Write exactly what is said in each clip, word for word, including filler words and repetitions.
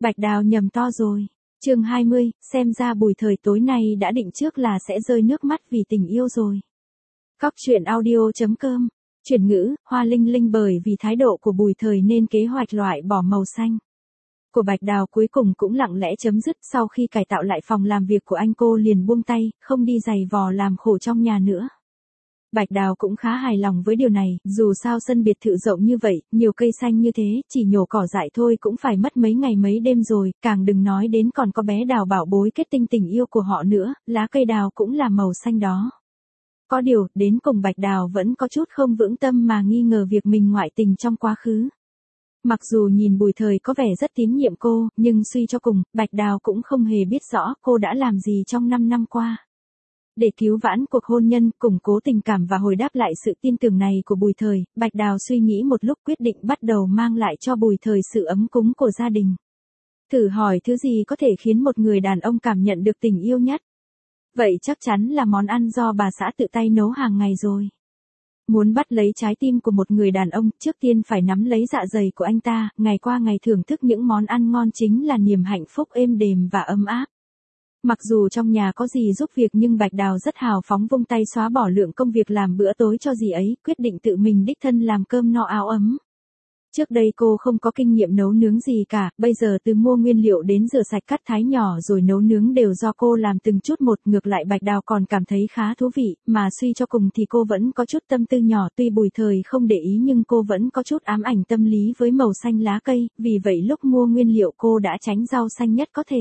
Bạch Đào nhầm to rồi. Chương hai mươi, xem ra Bùi Thời tối nay đã định trước là sẽ rơi nước mắt vì tình yêu rồi. Cóc truyện audio chấm com. Chuyển ngữ, Hoa Linh Linh bởi vì thái độ của Bùi Thời nên kế hoạch loại bỏ màu xanh của Bạch Đào cuối cùng cũng lặng lẽ chấm dứt. Sau khi cải tạo lại phòng làm việc của anh, cô liền buông tay, không đi giày vò làm khổ trong nhà nữa. Bạch Đào cũng khá hài lòng với điều này, dù sao sân biệt thự rộng như vậy, nhiều cây xanh như thế, chỉ nhổ cỏ dại thôi cũng phải mất mấy ngày mấy đêm rồi, càng đừng nói đến còn có bé Đào bảo bối kết tinh tình yêu của họ nữa, lá cây đào cũng là màu xanh đó. Có điều, đến cùng Bạch Đào vẫn có chút không vững tâm mà nghi ngờ việc mình ngoại tình trong quá khứ. Mặc dù nhìn Bùi Thời có vẻ rất tín nhiệm cô, nhưng suy cho cùng, Bạch Đào cũng không hề biết rõ cô đã làm gì trong năm năm qua. Để cứu vãn cuộc hôn nhân, củng cố tình cảm và hồi đáp lại sự tin tưởng này của Bùi Thời, Bạch Đào suy nghĩ một lúc quyết định bắt đầu mang lại cho Bùi Thời sự ấm cúng của gia đình. Thử hỏi thứ gì có thể khiến một người đàn ông cảm nhận được tình yêu nhất? Vậy chắc chắn là món ăn do bà xã tự tay nấu hàng ngày rồi. Muốn bắt lấy trái tim của một người đàn ông, trước tiên phải nắm lấy dạ dày của anh ta, ngày qua ngày thưởng thức những món ăn ngon chính là niềm hạnh phúc êm đềm và ấm áp. Mặc dù trong nhà có dì giúp việc nhưng Bạch Đào rất hào phóng vung tay xóa bỏ lượng công việc làm bữa tối cho dì ấy, quyết định tự mình đích thân làm cơm no áo ấm. Trước đây cô không có kinh nghiệm nấu nướng gì cả, bây giờ từ mua nguyên liệu đến rửa sạch cắt thái nhỏ rồi nấu nướng đều do cô làm từng chút một. Ngược lại Bạch Đào còn cảm thấy khá thú vị, mà suy cho cùng thì cô vẫn có chút tâm tư nhỏ, tuy Bùi Thời không để ý nhưng cô vẫn có chút ám ảnh tâm lý với màu xanh lá cây, vì vậy lúc mua nguyên liệu cô đã tránh rau xanh nhất có thể.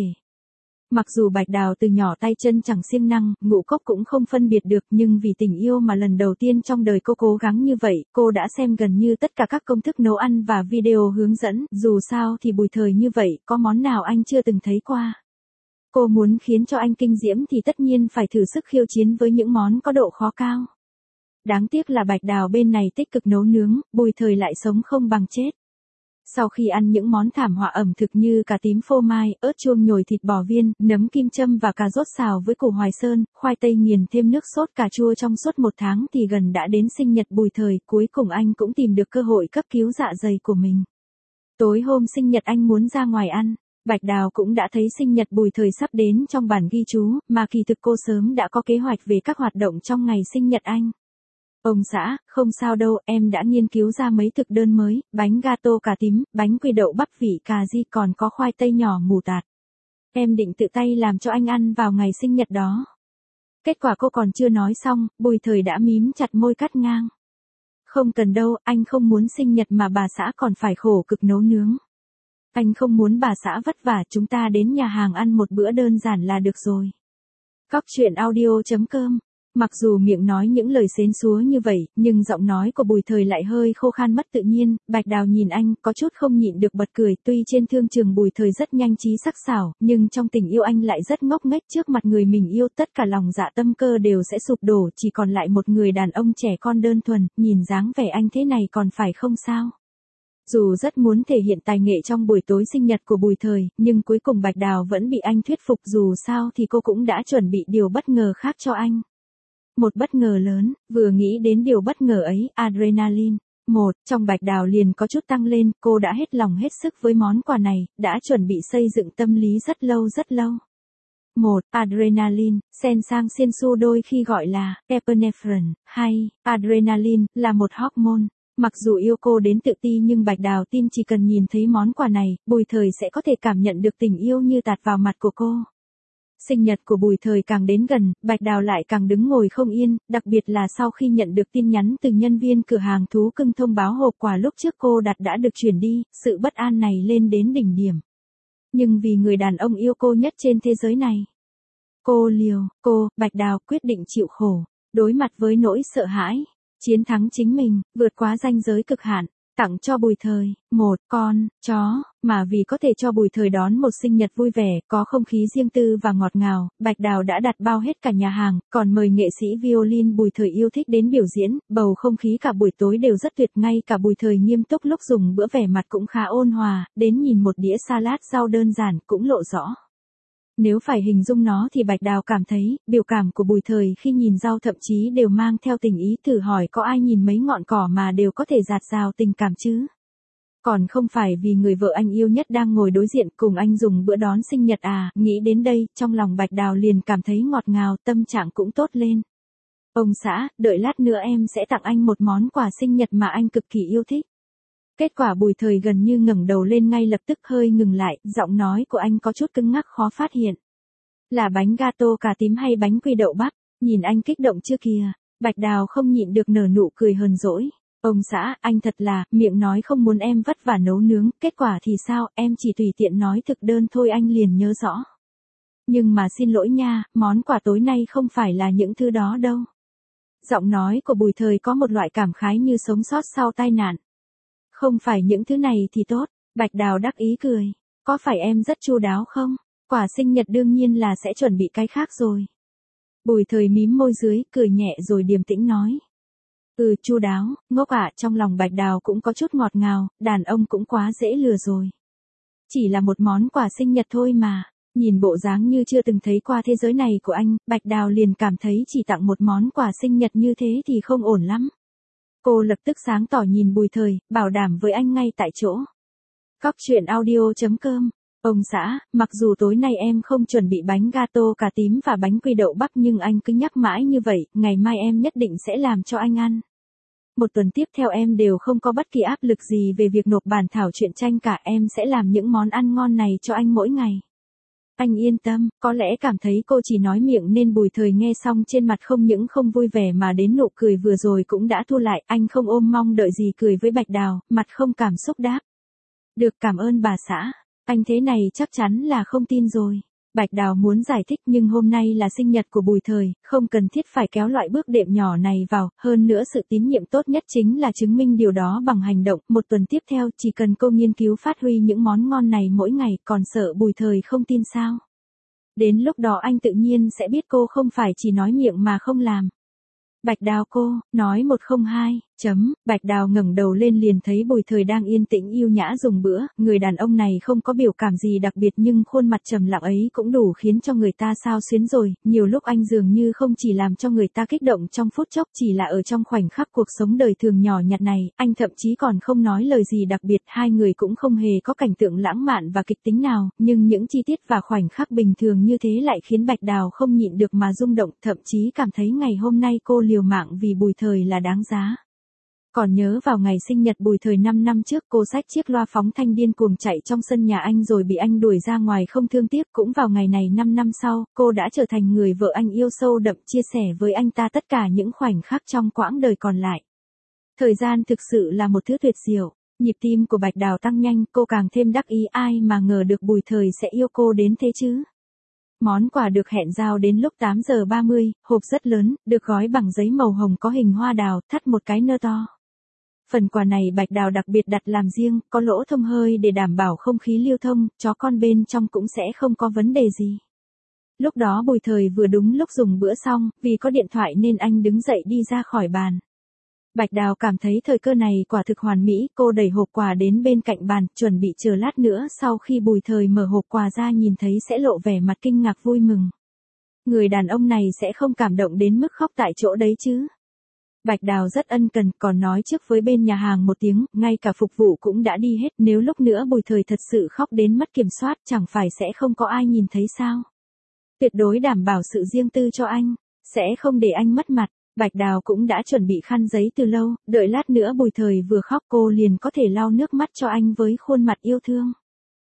Mặc dù Bạch Đào từ nhỏ tay chân chẳng siêng năng, ngũ cốc cũng không phân biệt được, nhưng vì tình yêu mà lần đầu tiên trong đời cô cố gắng như vậy, cô đã xem gần như tất cả các công thức nấu ăn và video hướng dẫn, dù sao thì Bùi Thời như vậy, có món nào anh chưa từng thấy qua. Cô muốn khiến cho anh kinh diễm thì tất nhiên phải thử sức khiêu chiến với những món có độ khó cao. Đáng tiếc là Bạch Đào bên này tích cực nấu nướng, Bùi Thời lại sống không bằng chết. Sau khi ăn những món thảm họa ẩm thực như cà tím phô mai, ớt chuông nhồi thịt bò viên, nấm kim châm và cà rốt xào với củ Hoài Sơn, khoai tây nghiền thêm nước sốt cà chua trong suốt một tháng thì gần đã đến sinh nhật Bùi Thời, cuối cùng anh cũng tìm được cơ hội cấp cứu dạ dày của mình. Tối hôm sinh nhật anh muốn ra ngoài ăn, Bạch Đào cũng đã thấy sinh nhật Bùi Thời sắp đến trong bản ghi chú, mà kỳ thực cô sớm đã có kế hoạch về các hoạt động trong ngày sinh nhật anh. Ông xã, không sao đâu, em đã nghiên cứu ra mấy thực đơn mới, bánh gato cà tím, bánh quy đậu bắp vị cà ri còn có khoai tây nhỏ mù tạt. Em định tự tay làm cho anh ăn vào ngày sinh nhật đó. Kết quả cô còn chưa nói xong, Bùi Thời đã mím chặt môi cắt ngang. Không cần đâu, anh không muốn sinh nhật mà bà xã còn phải khổ cực nấu nướng. Anh không muốn bà xã vất vả, chúng ta đến nhà hàng ăn một bữa đơn giản là được rồi. Cóc truyện audio chấm com. Mặc dù miệng nói những lời xến xúa như vậy, nhưng giọng nói của Bùi Thời lại hơi khô khan mất tự nhiên. Bạch Đào nhìn anh, có chút không nhịn được bật cười, tuy trên thương trường Bùi Thời rất nhanh trí sắc sảo, nhưng trong tình yêu anh lại rất ngốc nghếch. Trước mặt người mình yêu, tất cả lòng dạ tâm cơ đều sẽ sụp đổ, chỉ còn lại một người đàn ông trẻ con đơn thuần, nhìn dáng vẻ anh thế này còn phải không sao? Dù rất muốn thể hiện tài nghệ trong buổi tối sinh nhật của Bùi Thời, nhưng cuối cùng Bạch Đào vẫn bị anh thuyết phục, dù sao thì cô cũng đã chuẩn bị điều bất ngờ khác cho anh. Một bất ngờ lớn, vừa nghĩ đến điều bất ngờ ấy, adrenaline. Một, trong Bạch Đào liền có chút tăng lên, cô đã hết lòng hết sức với món quà này, đã chuẩn bị xây dựng tâm lý rất lâu rất lâu. Một, adrenaline, sen sang xiên su đôi khi gọi là epinephrine, hay adrenaline, là một hormone. Mặc dù yêu cô đến tự ti nhưng Bạch Đào tin chỉ cần nhìn thấy món quà này, Bùi Thời sẽ có thể cảm nhận được tình yêu như tạt vào mặt của cô. Sinh nhật của Bùi Thời càng đến gần, Bạch Đào lại càng đứng ngồi không yên, đặc biệt là sau khi nhận được tin nhắn từ nhân viên cửa hàng thú cưng thông báo hộp quà lúc trước cô đặt đã được chuyển đi, sự bất an này lên đến đỉnh điểm. Nhưng vì người đàn ông yêu cô nhất trên thế giới này, cô liều, cô, Bạch Đào quyết định chịu khổ, đối mặt với nỗi sợ hãi, chiến thắng chính mình, vượt quá ranh giới cực hạn. Tặng cho Bùi Thời, một con chó, mà vì có thể cho Bùi Thời đón một sinh nhật vui vẻ, có không khí riêng tư và ngọt ngào, Bạch Đào đã đặt bao hết cả nhà hàng, còn mời nghệ sĩ violin Bùi Thời yêu thích đến biểu diễn, bầu không khí cả buổi tối đều rất tuyệt, ngay cả Bùi Thời nghiêm túc lúc dùng bữa vẻ mặt cũng khá ôn hòa, đến nhìn một đĩa salad rau đơn giản cũng lộ rõ. Nếu phải hình dung nó thì Bạch Đào cảm thấy, biểu cảm của Bùi Thời khi nhìn rau thậm chí đều mang theo tình ý, thử hỏi có ai nhìn mấy ngọn cỏ mà đều có thể dạt dào tình cảm chứ? Còn không phải vì người vợ anh yêu nhất đang ngồi đối diện cùng anh dùng bữa đón sinh nhật à, nghĩ đến đây, trong lòng Bạch Đào liền cảm thấy ngọt ngào, tâm trạng cũng tốt lên. Ông xã, đợi lát nữa em sẽ tặng anh một món quà sinh nhật mà anh cực kỳ yêu thích. Kết quả Bùi Thời gần như ngẩng đầu lên ngay lập tức hơi ngừng lại, giọng nói của anh có chút cứng ngắc khó phát hiện. Là bánh gato cà tím hay bánh quy đậu bắp, nhìn anh kích động chưa kìa, Bạch Đào không nhịn được nở nụ cười hờn dỗi. Ông xã, anh thật là, miệng nói không muốn em vất vả nấu nướng, kết quả thì sao, em chỉ tùy tiện nói thực đơn thôi anh liền nhớ rõ. Nhưng mà xin lỗi nha, món quà tối nay không phải là những thứ đó đâu. Giọng nói của Bùi Thời có một loại cảm khái như sống sót sau tai nạn. Không phải những thứ này thì tốt, Bạch Đào đắc ý cười. Có phải em rất chu đáo không? Quà sinh nhật đương nhiên là sẽ chuẩn bị cái khác rồi. Bùi Thời mím môi dưới, cười nhẹ rồi điềm tĩnh nói. Ừ, chu đáo, ngốc ạ, trong lòng Bạch Đào cũng có chút ngọt ngào, đàn ông cũng quá dễ lừa rồi. Chỉ là một món quà sinh nhật thôi mà, nhìn bộ dáng như chưa từng thấy qua thế giới này của anh, Bạch Đào liền cảm thấy chỉ tặng một món quà sinh nhật như thế thì không ổn lắm. Cô lập tức sáng tỏ nhìn Bùi Thời, bảo đảm với anh ngay tại chỗ. Cóc truyện audio chấm com. Ông xã, mặc dù tối nay em không chuẩn bị bánh gato cà tím và bánh quy đậu bắp nhưng anh cứ nhắc mãi như vậy, ngày mai em nhất định sẽ làm cho anh ăn. Một tuần tiếp theo em đều không có bất kỳ áp lực gì về việc nộp bản thảo truyện tranh cả, em sẽ làm những món ăn ngon này cho anh mỗi ngày. Anh yên tâm, có lẽ cảm thấy cô chỉ nói miệng nên Bùi Thời nghe xong trên mặt không những không vui vẻ mà đến nụ cười vừa rồi cũng đã thu lại, anh không ôm mong đợi gì cười với Bạch Đào, mặt không cảm xúc đáp. Được, cảm ơn bà xã, anh thế này chắc chắn là không tin rồi. Bạch Đào muốn giải thích nhưng hôm nay là sinh nhật của Bùi Thời, không cần thiết phải kéo loại bước đệm nhỏ này vào, hơn nữa sự tín nhiệm tốt nhất chính là chứng minh điều đó bằng hành động. Một tuần tiếp theo chỉ cần cô nghiên cứu phát huy những món ngon này mỗi ngày, còn sợ Bùi Thời không tin sao? Đến lúc đó anh tự nhiên sẽ biết cô không phải chỉ nói miệng mà không làm. Bạch Đào cô, nói một không hai, chấm, Bạch Đào ngẩng đầu lên liền thấy Bùi Thời đang yên tĩnh yêu nhã dùng bữa, người đàn ông này không có biểu cảm gì đặc biệt nhưng khuôn mặt trầm lặng ấy cũng đủ khiến cho người ta xao xuyến rồi, nhiều lúc anh dường như không chỉ làm cho người ta kích động trong phút chốc, chỉ là ở trong khoảnh khắc cuộc sống đời thường nhỏ nhặt này, anh thậm chí còn không nói lời gì đặc biệt, hai người cũng không hề có cảnh tượng lãng mạn và kịch tính nào, nhưng những chi tiết và khoảnh khắc bình thường như thế lại khiến Bạch Đào không nhịn được mà rung động, thậm chí cảm thấy ngày hôm nay cô liều mạng vì Bùi Thời là đáng giá. Còn nhớ vào ngày sinh nhật Bùi Thời năm năm trước cô xách chiếc loa phóng thanh điên cuồng chạy trong sân nhà anh rồi bị anh đuổi ra ngoài không thương tiếc, cũng vào ngày này năm năm sau, cô đã trở thành người vợ anh yêu sâu đậm, chia sẻ với anh ta tất cả những khoảnh khắc trong quãng đời còn lại. Thời gian thực sự là một thứ tuyệt diệu, nhịp tim của Bạch Đào tăng nhanh, cô càng thêm đắc ý, ai mà ngờ được Bùi Thời sẽ yêu cô đến thế chứ. Món quà được hẹn giao đến lúc tám giờ ba mươi, hộp rất lớn, được gói bằng giấy màu hồng có hình hoa đào, thắt một cái nơ to. Phần quà này Bạch Đào đặc biệt đặt làm riêng, có lỗ thông hơi để đảm bảo không khí lưu thông, chó con bên trong cũng sẽ không có vấn đề gì. Lúc đó Bùi Thời vừa đúng lúc dùng bữa xong, vì có điện thoại nên anh đứng dậy đi ra khỏi bàn. Bạch Đào cảm thấy thời cơ này quả thực hoàn mỹ, cô đẩy hộp quà đến bên cạnh bàn, chuẩn bị chờ lát nữa sau khi Bùi Thời mở hộp quà ra nhìn thấy sẽ lộ vẻ mặt kinh ngạc vui mừng. Người đàn ông này sẽ không cảm động đến mức khóc tại chỗ đấy chứ. Bạch Đào rất ân cần, còn nói trước với bên nhà hàng một tiếng, ngay cả phục vụ cũng đã đi hết, nếu lúc nữa Bùi Thời thật sự khóc đến mất kiểm soát chẳng phải sẽ không có ai nhìn thấy sao. Tuyệt đối đảm bảo sự riêng tư cho anh, sẽ không để anh mất mặt. Bạch Đào cũng đã chuẩn bị khăn giấy từ lâu, đợi lát nữa Bùi Thời vừa khóc cô liền có thể lau nước mắt cho anh với khuôn mặt yêu thương.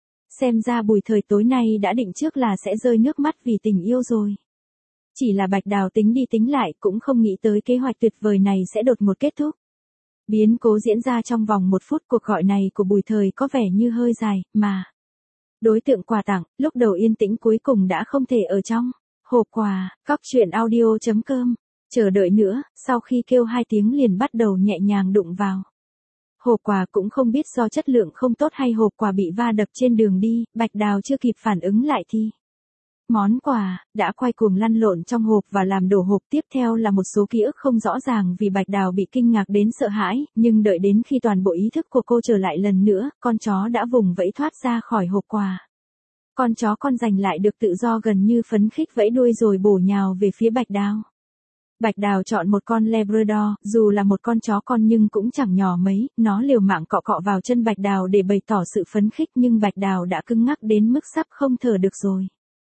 Xem ra Bùi Thời tối nay đã định trước là sẽ rơi nước mắt vì tình yêu rồi. Chỉ là Bạch Đào tính đi tính lại cũng không nghĩ tới kế hoạch tuyệt vời này sẽ đột ngột kết thúc. Biến cố diễn ra trong vòng một phút, cuộc gọi này của Bùi Thời có vẻ như hơi dài, mà. Đối tượng quà tặng, lúc đầu yên tĩnh cuối cùng đã không thể ở trong. Hộp quà, cóc truyện audio chấm com. Chờ đợi nữa, sau khi kêu hai tiếng liền bắt đầu nhẹ nhàng đụng vào. Hộp quà cũng không biết do chất lượng không tốt hay hộp quà bị va đập trên đường đi, Bạch Đào chưa kịp phản ứng lại thì. Món quà, đã quay cuồng lăn lộn trong hộp và làm đổ hộp, tiếp theo là một số ký ức không rõ ràng vì Bạch Đào bị kinh ngạc đến sợ hãi, nhưng đợi đến khi toàn bộ ý thức của cô trở lại lần nữa, con chó đã vùng vẫy thoát ra khỏi hộp quà. Con chó con giành lại được tự do gần như phấn khích vẫy đuôi rồi bổ nhào về phía Bạch Đào. Bạch Đào chọn một con Labrador, dù là một con chó con nhưng cũng chẳng nhỏ mấy, nó liều mạng cọ cọ vào chân Bạch Đào để bày tỏ sự phấn khích nhưng Bạch Đào đã cứng ngắc đến mức sắp không thở được rồi.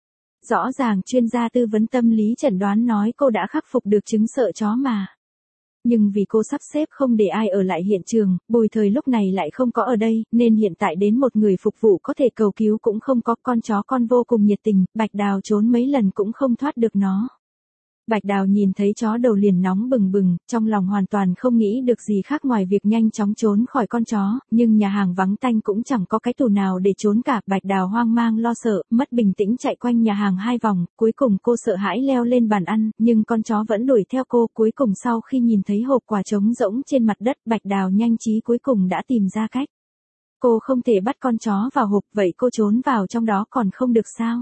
Rõ ràng chuyên gia tư vấn tâm lý chẩn đoán nói cô đã khắc phục được chứng sợ chó mà. Nhưng vì cô sắp xếp không để ai ở lại hiện trường, Bùi Thời lúc này lại không có ở đây, nên hiện tại đến một người phục vụ có thể cầu cứu cũng không có. Con chó con vô cùng nhiệt tình, Bạch Đào trốn mấy lần cũng không thoát được nó. Bạch Đào nhìn thấy chó đầu liền nóng bừng bừng, trong lòng hoàn toàn không nghĩ được gì khác ngoài việc nhanh chóng trốn khỏi con chó, nhưng nhà hàng vắng tanh cũng chẳng có cái tủ nào để trốn cả. Bạch Đào hoang mang lo sợ, mất bình tĩnh chạy quanh nhà hàng hai vòng, cuối cùng cô sợ hãi leo lên bàn ăn, nhưng con chó vẫn đuổi theo cô. Cuối cùng sau khi nhìn thấy hộp quà trống rỗng trên mặt đất, Bạch Đào nhanh trí cuối cùng đã tìm ra cách. Cô không thể bắt con chó vào hộp, vậy cô trốn vào trong đó còn không được sao?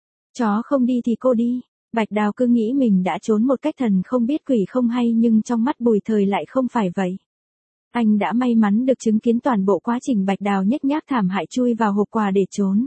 Chó không đi thì cô đi. Bạch Đào cứ nghĩ mình đã trốn một cách thần không biết quỷ không hay nhưng trong mắt Bùi Thời lại không phải vậy. Anh đã may mắn được chứng kiến toàn bộ quá trình Bạch Đào nhếch nhác thảm hại chui vào hộp quà để trốn.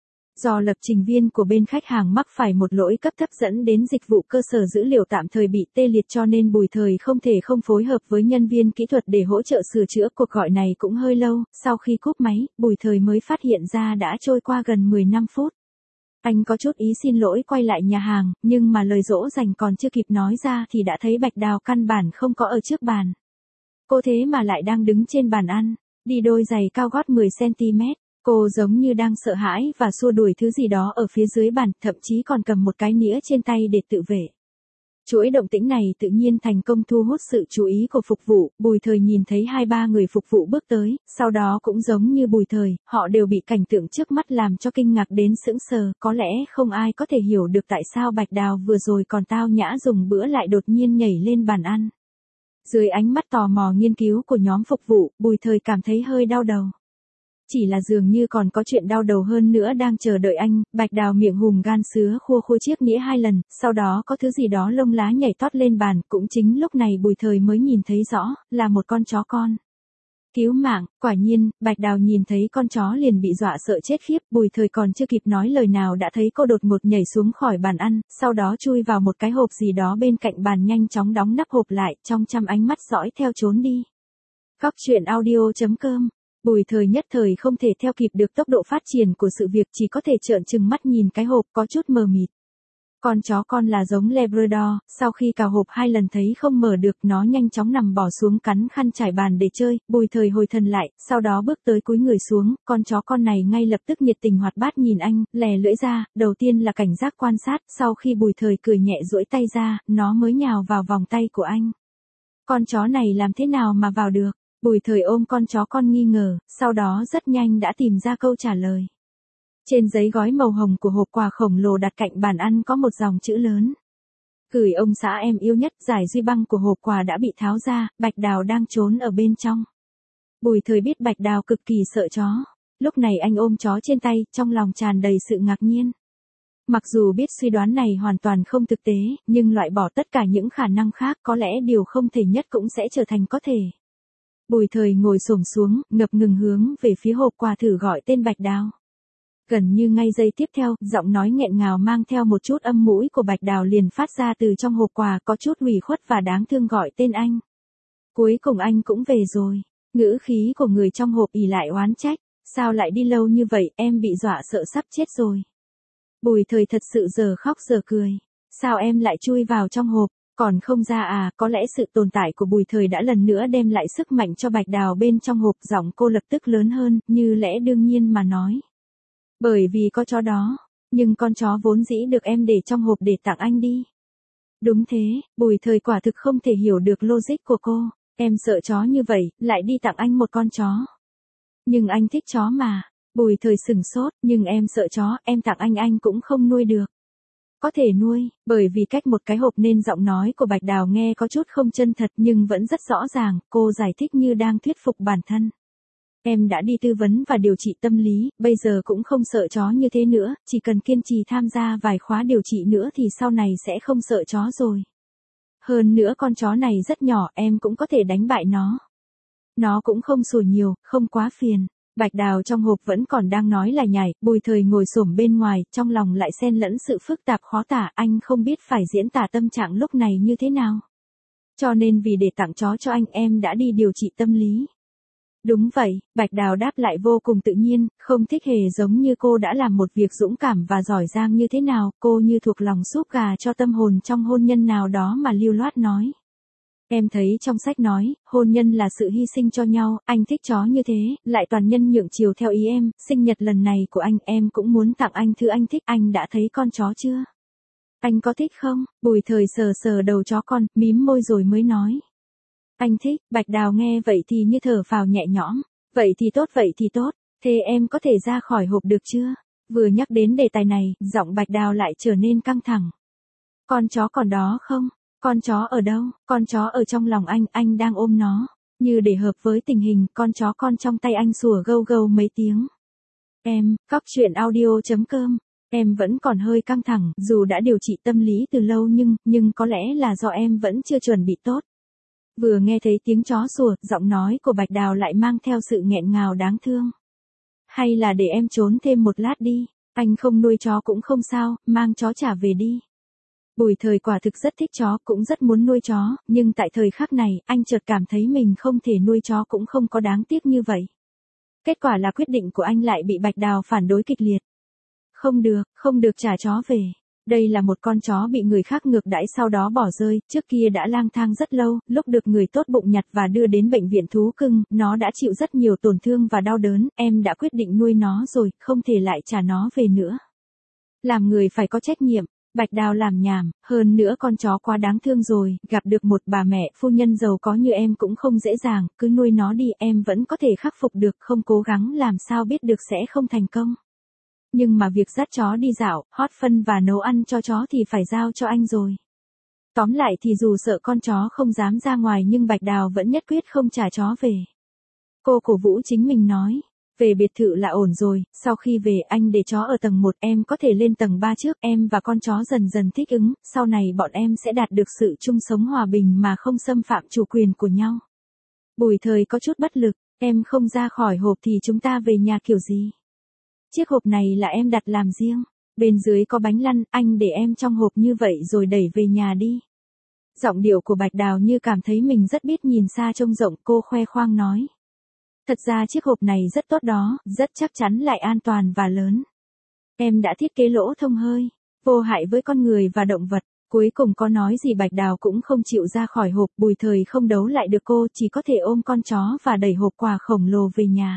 Do lập trình viên của bên khách hàng mắc phải một lỗi cấp thấp dẫn đến dịch vụ cơ sở dữ liệu tạm thời bị tê liệt cho nên Bùi Thời không thể không phối hợp với nhân viên kỹ thuật để hỗ trợ sửa chữa. Cuộc gọi này cũng hơi lâu, sau khi cúp máy, Bùi Thời mới phát hiện ra đã trôi qua gần mười lăm phút. Anh có chút ý xin lỗi quay lại nhà hàng, nhưng mà lời dỗ dành còn chưa kịp nói ra thì đã thấy Bạch Đào căn bản không có ở trước bàn. Cô thế mà lại đang đứng trên bàn ăn, đi đôi giày cao gót mười xăng ti mét. Cô giống như đang sợ hãi và xua đuổi thứ gì đó ở phía dưới bàn, thậm chí còn cầm một cái nĩa trên tay để tự vệ. Chuỗi động tĩnh này tự nhiên thành công thu hút sự chú ý của phục vụ. Bùi Thời nhìn thấy hai ba người phục vụ bước tới, sau đó cũng giống như Bùi Thời, họ đều bị cảnh tượng trước mắt làm cho kinh ngạc đến sững sờ. Có lẽ không ai có thể hiểu được tại sao Bạch Đào vừa rồi còn tao nhã dùng bữa lại đột nhiên nhảy lên bàn ăn. Dưới ánh mắt tò mò nghiên cứu của nhóm phục vụ, Bùi Thời cảm thấy hơi đau đầu. Chỉ là dường như còn có chuyện đau đầu hơn nữa đang chờ đợi anh. Bạch Đào miệng hùm gan sứa khua khua chiếc nĩa hai lần, sau đó có thứ gì đó lông lá nhảy tót lên bàn. Cũng chính lúc này Bùi Thời mới nhìn thấy rõ, là một con chó con. Cứu mạng, quả nhiên, Bạch Đào nhìn thấy con chó liền bị dọa sợ chết khiếp. Bùi Thời còn chưa kịp nói lời nào đã thấy cô đột ngột nhảy xuống khỏi bàn ăn, sau đó chui vào một cái hộp gì đó bên cạnh bàn, nhanh chóng đóng nắp hộp lại, trong trăm ánh mắt dõi theo trốn đi. Cóc truyện audio chấm com. Bùi Thời nhất thời không thể theo kịp được tốc độ phát triển của sự việc, chỉ có thể trợn trừng mắt nhìn cái hộp có chút mờ mịt. Con chó con là giống Labrador, sau khi cào hộp hai lần thấy không mở được, nó nhanh chóng nằm bò xuống cắn khăn trải bàn để chơi. Bùi Thời hồi thần lại, sau đó bước tới cúi người xuống, con chó con này ngay lập tức nhiệt tình hoạt bát nhìn anh, lè lưỡi ra, đầu tiên là cảnh giác quan sát, sau khi Bùi Thời cười nhẹ duỗi tay ra, nó mới nhào vào vòng tay của anh. Con chó này làm thế nào mà vào được? Bùi Thời ôm con chó con nghi ngờ, sau đó rất nhanh đã tìm ra câu trả lời. Trên giấy gói màu hồng của hộp quà khổng lồ đặt cạnh bàn ăn có một dòng chữ lớn. Gửi ông xã em yêu nhất. Giải duy băng của hộp quà đã bị tháo ra, Bạch Đào đang trốn ở bên trong. Bùi Thời biết Bạch Đào cực kỳ sợ chó. Lúc này anh ôm chó trên tay, trong lòng tràn đầy sự ngạc nhiên. Mặc dù biết suy đoán này hoàn toàn không thực tế, nhưng loại bỏ tất cả những khả năng khác, có lẽ điều không thể nhất cũng sẽ trở thành có thể. Bùi Thời ngồi xổm xuống, ngập ngừng hướng về phía hộp quà thử gọi tên Bạch Đào. Gần như ngay giây tiếp theo, giọng nói nghẹn ngào mang theo một chút âm mũi của Bạch Đào liền phát ra từ trong hộp quà, có chút ủy khuất và đáng thương gọi tên anh. Cuối cùng anh cũng về rồi. Ngữ khí của người trong hộp ỉ lại oán trách. Sao lại đi lâu như vậy, em bị dọa sợ sắp chết rồi. Bùi Thời thật sự giờ khóc giờ cười. Sao em lại chui vào trong hộp? Còn không ra à? Có lẽ sự tồn tại của Bùi Thời đã lần nữa đem lại sức mạnh cho Bạch Đào bên trong hộp. Giọng cô lập tức lớn hơn, như lẽ đương nhiên mà nói. Bởi vì có chó đó, nhưng con chó vốn dĩ được em để trong hộp để tặng anh đi. Đúng thế, Bùi Thời quả thực không thể hiểu được logic của cô. Em sợ chó như vậy, lại đi tặng anh một con chó. Nhưng anh thích chó mà. Bùi Thời sửng sốt, nhưng em sợ chó, em tặng anh anh cũng không nuôi được. Có thể nuôi, bởi vì cách một cái hộp nên giọng nói của Bạch Đào nghe có chút không chân thật nhưng vẫn rất rõ ràng, cô giải thích như đang thuyết phục bản thân. Em đã đi tư vấn và điều trị tâm lý, bây giờ cũng không sợ chó như thế nữa, chỉ cần kiên trì tham gia vài khóa điều trị nữa thì sau này sẽ không sợ chó rồi. Hơn nữa con chó này rất nhỏ, em cũng có thể đánh bại nó. Nó cũng không sủa nhiều, không quá phiền. Bạch Đào trong hộp vẫn còn đang nói lải nhải, Bùi Thời ngồi xổm bên ngoài, trong lòng lại xen lẫn sự phức tạp khó tả, anh không biết phải diễn tả tâm trạng lúc này như thế nào. Cho nên vì để tặng chó cho anh em đã đi điều trị tâm lý. Đúng vậy, Bạch Đào đáp lại vô cùng tự nhiên, không thích hề giống như cô đã làm một việc dũng cảm và giỏi giang như thế nào, cô như thuộc lòng súp gà cho tâm hồn trong hôn nhân nào đó mà lưu loát nói. Em thấy trong sách nói, hôn nhân là sự hy sinh cho nhau, anh thích chó như thế, lại toàn nhân nhượng chiều theo ý em, sinh nhật lần này của anh em cũng muốn tặng anh thứ anh thích, anh đã thấy con chó chưa? Anh có thích không? Bùi Thời sờ sờ đầu chó con, mím môi rồi mới nói. Anh thích, Bạch Đào nghe vậy thì như thở phào nhẹ nhõm, vậy thì tốt vậy thì tốt, thế em có thể ra khỏi hộp được chưa? Vừa nhắc đến đề tài này, giọng Bạch Đào lại trở nên căng thẳng. Con chó còn đó không? Con chó ở đâu? Con chó ở trong lòng anh, anh đang ôm nó. Như để hợp với tình hình, con chó con trong tay anh sủa gâu gâu mấy tiếng. Em, cóc truyện audio chấm com. Em vẫn còn hơi căng thẳng, dù đã điều trị tâm lý từ lâu nhưng, nhưng có lẽ là do em vẫn chưa chuẩn bị tốt. Vừa nghe thấy tiếng chó sủa, giọng nói của Bạch Đào lại mang theo sự nghẹn ngào đáng thương. Hay là để em trốn thêm một lát đi, anh không nuôi chó cũng không sao, mang chó trả về đi. Bùi Thời quả thực rất thích chó, cũng rất muốn nuôi chó, nhưng tại thời khắc này, anh chợt cảm thấy mình không thể nuôi chó cũng không có đáng tiếc như vậy. Kết quả là quyết định của anh lại bị Bạch Đào phản đối kịch liệt. Không được, không được trả chó về. Đây là một con chó bị người khác ngược đãi sau đó bỏ rơi, trước kia đã lang thang rất lâu, lúc được người tốt bụng nhặt và đưa đến bệnh viện thú cưng, nó đã chịu rất nhiều tổn thương và đau đớn, em đã quyết định nuôi nó rồi, không thể lại trả nó về nữa. Làm người phải có trách nhiệm. Bạch Đào làm nhảm, hơn nữa con chó quá đáng thương rồi, gặp được một bà mẹ phu nhân giàu có như em cũng không dễ dàng, cứ nuôi nó đi, em vẫn có thể khắc phục được, không cố gắng làm sao biết được sẽ không thành công. Nhưng mà việc dắt chó đi dạo, hót phân và nấu ăn cho chó thì phải giao cho anh rồi. Tóm lại thì dù sợ con chó không dám ra ngoài nhưng Bạch Đào vẫn nhất quyết không trả chó về. Cô cổ vũ chính mình nói. Về biệt thự là ổn rồi, sau khi về anh để chó ở tầng một, em có thể lên tầng ba trước, em và con chó dần dần thích ứng, sau này bọn em sẽ đạt được sự chung sống hòa bình mà không xâm phạm chủ quyền của nhau. Bùi Thời có chút bất lực, em không ra khỏi hộp thì chúng ta về nhà kiểu gì? Chiếc hộp này là em đặt làm riêng, bên dưới có bánh lăn, anh để em trong hộp như vậy rồi đẩy về nhà đi. Giọng điệu của Bạch Đào như cảm thấy mình rất biết nhìn xa trông rộng, cô khoe khoang nói. Thật ra chiếc hộp này rất tốt đó, rất chắc chắn lại an toàn và lớn. Em đã thiết kế lỗ thông hơi, vô hại với con người và động vật. Cuối cùng có nói gì Bạch Đào cũng không chịu ra khỏi hộp, Bùi Thời không đấu lại được cô, chỉ có thể ôm con chó và đẩy hộp quà khổng lồ về nhà.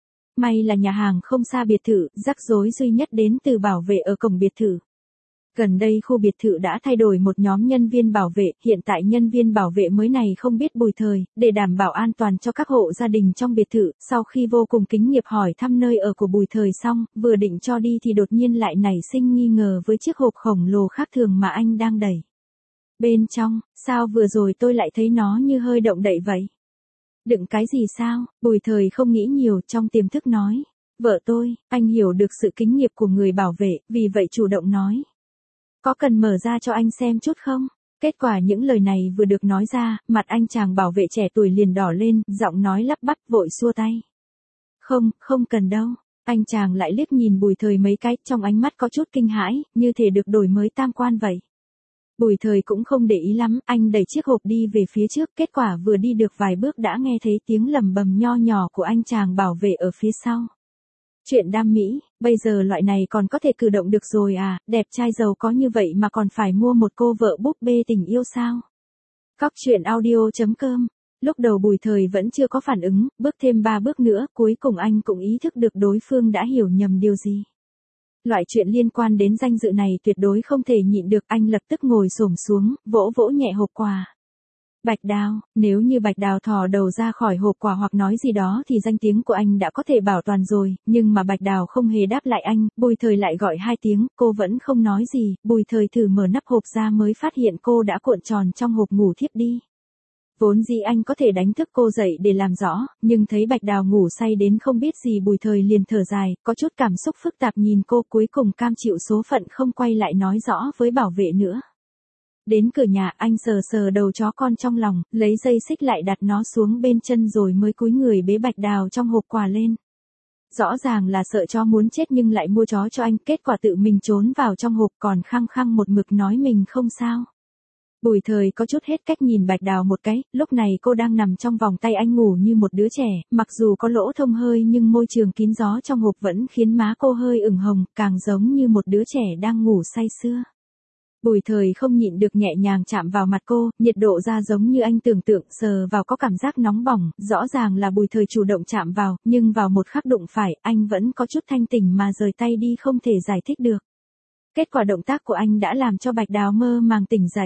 May là nhà hàng không xa biệt thự, rắc rối duy nhất đến từ bảo vệ ở cổng biệt thự. Gần đây khu biệt thự đã thay đổi một nhóm nhân viên bảo vệ, hiện tại nhân viên bảo vệ mới này không biết Bùi Thời, để đảm bảo an toàn cho các hộ gia đình trong biệt thự, sau khi vô cùng kính nghiệp hỏi thăm nơi ở của Bùi Thời xong, vừa định cho đi thì đột nhiên lại nảy sinh nghi ngờ với chiếc hộp khổng lồ khác thường mà anh đang đẩy. Bên trong, sao vừa rồi tôi lại thấy nó như hơi động đậy vậy? Đựng cái gì sao? Bùi Thời không nghĩ nhiều, trong tiềm thức nói. Vợ tôi, anh hiểu được sự kính nghiệp của người bảo vệ, vì vậy chủ động nói. Có cần mở ra cho anh xem chút không? Kết quả những lời này vừa được nói ra, mặt anh chàng bảo vệ trẻ tuổi liền đỏ lên, giọng nói lắp bắp vội xua tay. Không, không cần đâu. Anh chàng lại liếc nhìn Bùi Thời mấy cái, trong ánh mắt có chút kinh hãi, như thể được đổi mới tam quan vậy. Bùi Thời cũng không để ý lắm, anh đẩy chiếc hộp đi về phía trước, kết quả vừa đi được vài bước đã nghe thấy tiếng lầm bầm nho nhỏ của anh chàng bảo vệ ở phía sau. Chuyện đam mỹ, bây giờ loại này còn có thể cử động được rồi à, đẹp trai giàu có như vậy mà còn phải mua một cô vợ búp bê tình yêu sao? Cóc truyện audio chấm com. Lúc đầu Bùi Thời vẫn chưa có phản ứng, bước thêm ba bước nữa, cuối cùng anh cũng ý thức được đối phương đã hiểu nhầm điều gì. Loại chuyện liên quan đến danh dự này tuyệt đối không thể nhịn được, anh lập tức ngồi xổm xuống, vỗ vỗ nhẹ hộp quà. Bạch Đào, nếu như Bạch Đào thò đầu ra khỏi hộp quà hoặc nói gì đó thì danh tiếng của anh đã có thể bảo toàn rồi, nhưng mà Bạch Đào không hề đáp lại anh, Bùi Thời lại gọi hai tiếng, cô vẫn không nói gì, Bùi Thời thử mở nắp hộp ra mới phát hiện cô đã cuộn tròn trong hộp ngủ thiếp đi. Vốn dĩ anh có thể đánh thức cô dậy để làm rõ, nhưng thấy Bạch Đào ngủ say đến không biết gì Bùi Thời liền thở dài, có chút cảm xúc phức tạp nhìn cô, cuối cùng cam chịu số phận không quay lại nói rõ với bảo vệ nữa. Đến cửa nhà anh sờ sờ đầu chó con trong lòng, lấy dây xích lại đặt nó xuống bên chân rồi mới cúi người bế Bạch Đào trong hộp quà lên. Rõ ràng là sợ chó muốn chết nhưng lại mua chó cho anh, kết quả tự mình trốn vào trong hộp còn khăng khăng một mực nói mình không sao. Bùi Thời có chút hết cách nhìn Bạch Đào một cái, lúc này cô đang nằm trong vòng tay anh ngủ như một đứa trẻ, mặc dù có lỗ thông hơi nhưng môi trường kín gió trong hộp vẫn khiến má cô hơi ửng hồng, càng giống như một đứa trẻ đang ngủ say sưa. Bùi Thời không nhịn được nhẹ nhàng chạm vào mặt cô, nhiệt độ da giống như anh tưởng tượng, sờ vào có cảm giác nóng bỏng, rõ ràng là Bùi Thời chủ động chạm vào, nhưng vào một khắc đụng phải, anh vẫn có chút thanh tỉnh mà rời tay đi không thể giải thích được. Kết quả động tác của anh đã làm cho Bạch Đào mơ màng tỉnh dậy.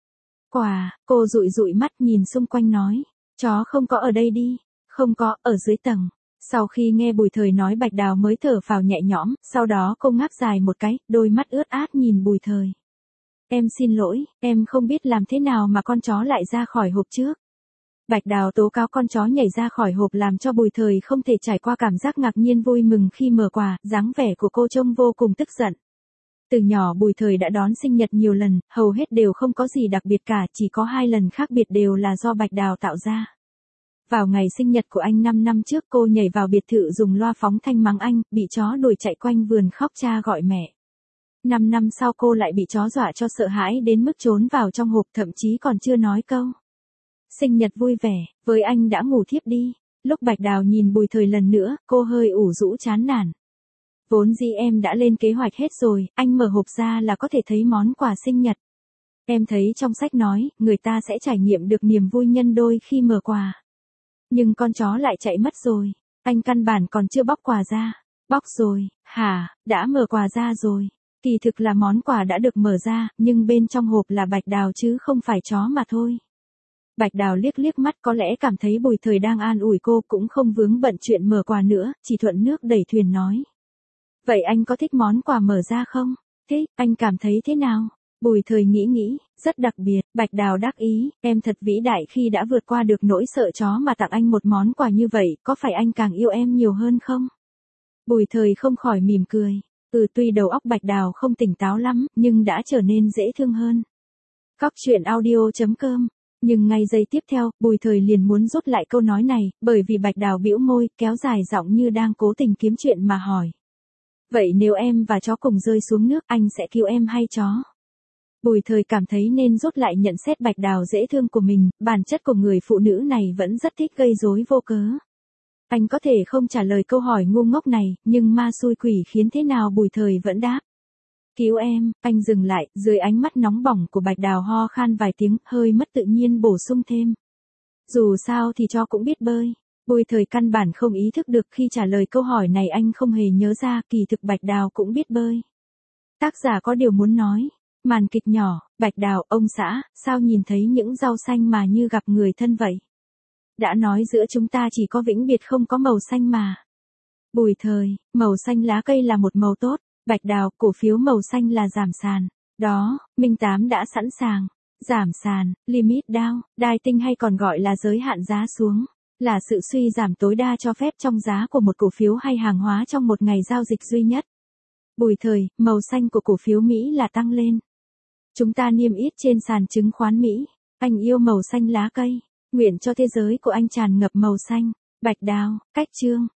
Quả, cô dụi dụi mắt nhìn xung quanh nói, chó không có ở đây đi, không có, ở dưới tầng. Sau khi nghe Bùi Thời nói Bạch Đào mới thở phào nhẹ nhõm, sau đó cô ngáp dài một cái, đôi mắt ướt át nhìn Bùi Thời. Em xin lỗi, em không biết làm thế nào mà con chó lại ra khỏi hộp trước. Bạch Đào tố cáo con chó nhảy ra khỏi hộp làm cho Bùi Thời không thể trải qua cảm giác ngạc nhiên vui mừng khi mở quà, dáng vẻ của cô trông vô cùng tức giận. Từ nhỏ Bùi Thời đã đón sinh nhật nhiều lần, hầu hết đều không có gì đặc biệt cả, chỉ có hai lần khác biệt đều là do Bạch Đào tạo ra. Vào ngày sinh nhật của anh năm năm trước cô nhảy vào biệt thự dùng loa phóng thanh mắng anh, bị chó đuổi chạy quanh vườn khóc cha gọi mẹ. Năm năm sau cô lại bị chó dọa cho sợ hãi đến mức trốn vào trong hộp, thậm chí còn chưa nói câu sinh nhật vui vẻ, với anh đã ngủ thiếp đi. Lúc Bạch Đào nhìn Bùi Thời lần nữa, cô hơi ủ rũ chán nản. Vốn dĩ em đã lên kế hoạch hết rồi, anh mở hộp ra là có thể thấy món quà sinh nhật. Em thấy trong sách nói, người ta sẽ trải nghiệm được niềm vui nhân đôi khi mở quà. Nhưng con chó lại chạy mất rồi, anh căn bản còn chưa bóc quà ra. Bóc rồi, hả, đã mở quà ra rồi. Kỳ thực là món quà đã được mở ra, nhưng bên trong hộp là Bạch Đào chứ không phải chó mà thôi. Bạch Đào liếc liếc mắt, có lẽ cảm thấy Bùi Thời đang an ủi cô, cũng không vướng bận chuyện mở quà nữa, chỉ thuận nước đẩy thuyền nói. Vậy anh có thích món quà mở ra không? Thích, anh cảm thấy thế nào? Bùi Thời nghĩ nghĩ, rất đặc biệt. Bạch Đào đắc ý, em thật vĩ đại khi đã vượt qua được nỗi sợ chó mà tặng anh một món quà như vậy, có phải anh càng yêu em nhiều hơn không? Bùi Thời không khỏi mỉm cười. Ừ, tuy đầu óc Bạch Đào không tỉnh táo lắm, nhưng đã trở nên dễ thương hơn. Cóc truyện audio chấm com. Nhưng ngay giây tiếp theo, Bùi Thời liền muốn rút lại câu nói này, bởi vì Bạch Đào bĩu môi, kéo dài giọng như đang cố tình kiếm chuyện mà hỏi. Vậy nếu em và chó cùng rơi xuống nước, anh sẽ cứu em hay chó? Bùi Thời cảm thấy nên rút lại nhận xét Bạch Đào dễ thương của mình, bản chất của người phụ nữ này vẫn rất thích gây rối vô cớ. Anh có thể không trả lời câu hỏi ngu ngốc này, nhưng ma xui quỷ khiến thế nào Bùi Thời vẫn đáp. Cứu em, anh dừng lại, dưới ánh mắt nóng bỏng của Bạch Đào ho khan vài tiếng, hơi mất tự nhiên bổ sung thêm. Dù sao thì chó cũng biết bơi. Bùi Thời căn bản không ý thức được khi trả lời câu hỏi này anh không hề nhớ ra, kỳ thực Bạch Đào cũng biết bơi. Tác giả có điều muốn nói. Màn kịch nhỏ, Bạch Đào, ông xã, sao nhìn thấy những rau xanh mà như gặp người thân vậy? Đã nói giữa chúng ta chỉ có vĩnh biệt không có màu xanh mà. Bùi Thời, màu xanh lá cây là một màu tốt. Bạch Đào, cổ phiếu màu xanh là giảm sàn. Đó, Minh Tám đã sẵn sàng. Giảm sàn, limit down, đai tinh hay còn gọi là giới hạn giá xuống. Là sự suy giảm tối đa cho phép trong giá của một cổ phiếu hay hàng hóa trong một ngày giao dịch duy nhất. Bùi Thời, màu xanh của cổ phiếu Mỹ là tăng lên. Chúng ta niêm yết trên sàn chứng khoán Mỹ. Anh yêu màu xanh lá cây. Nguyện cho thế giới của anh tràn ngập màu xanh. Bạch Đào, cách chương.